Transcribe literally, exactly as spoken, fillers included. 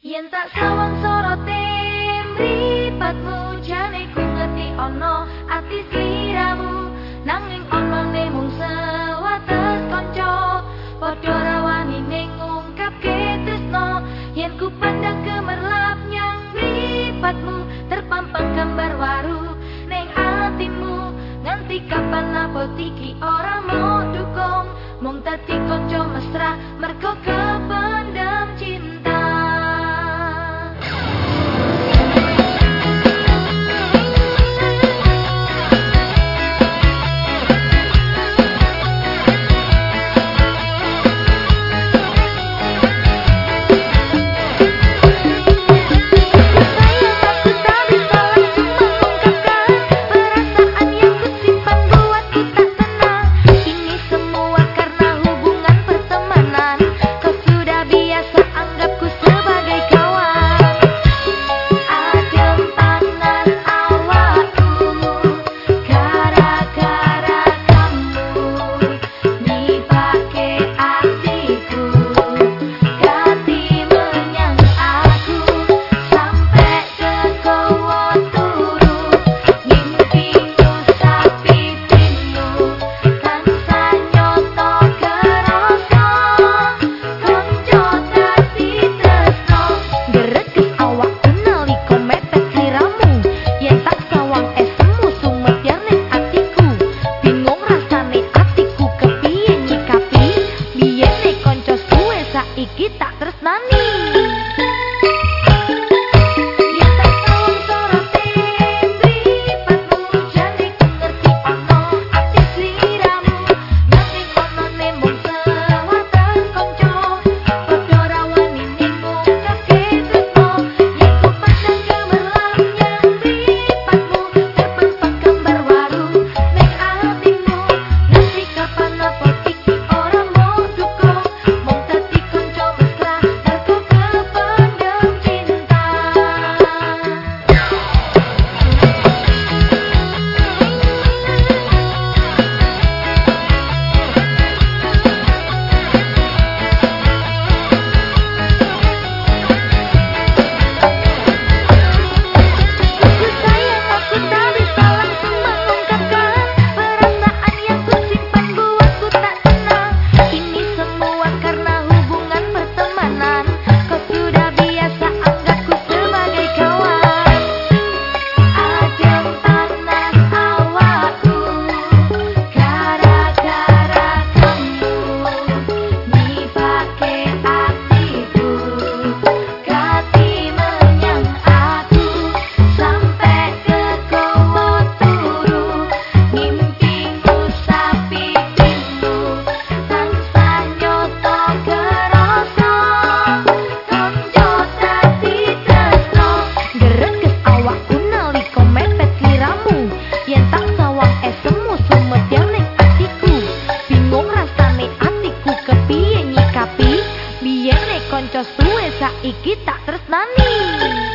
Yen tak sawang sorote mripatmu jane ku ngerti ono ati sliramu, nanging ono ne mung sewates kanca padha rawani ning ngungkapke tresno. Yen ku pandang gemerlap nyang mripatmu terpampang gambar waru ning atimu, nganti kapan apa iki ora mau dukung mung dadi kanca mesra mergo kependam cinta. Iki tak tresnani. Kanca suwe saiki tak tresnani.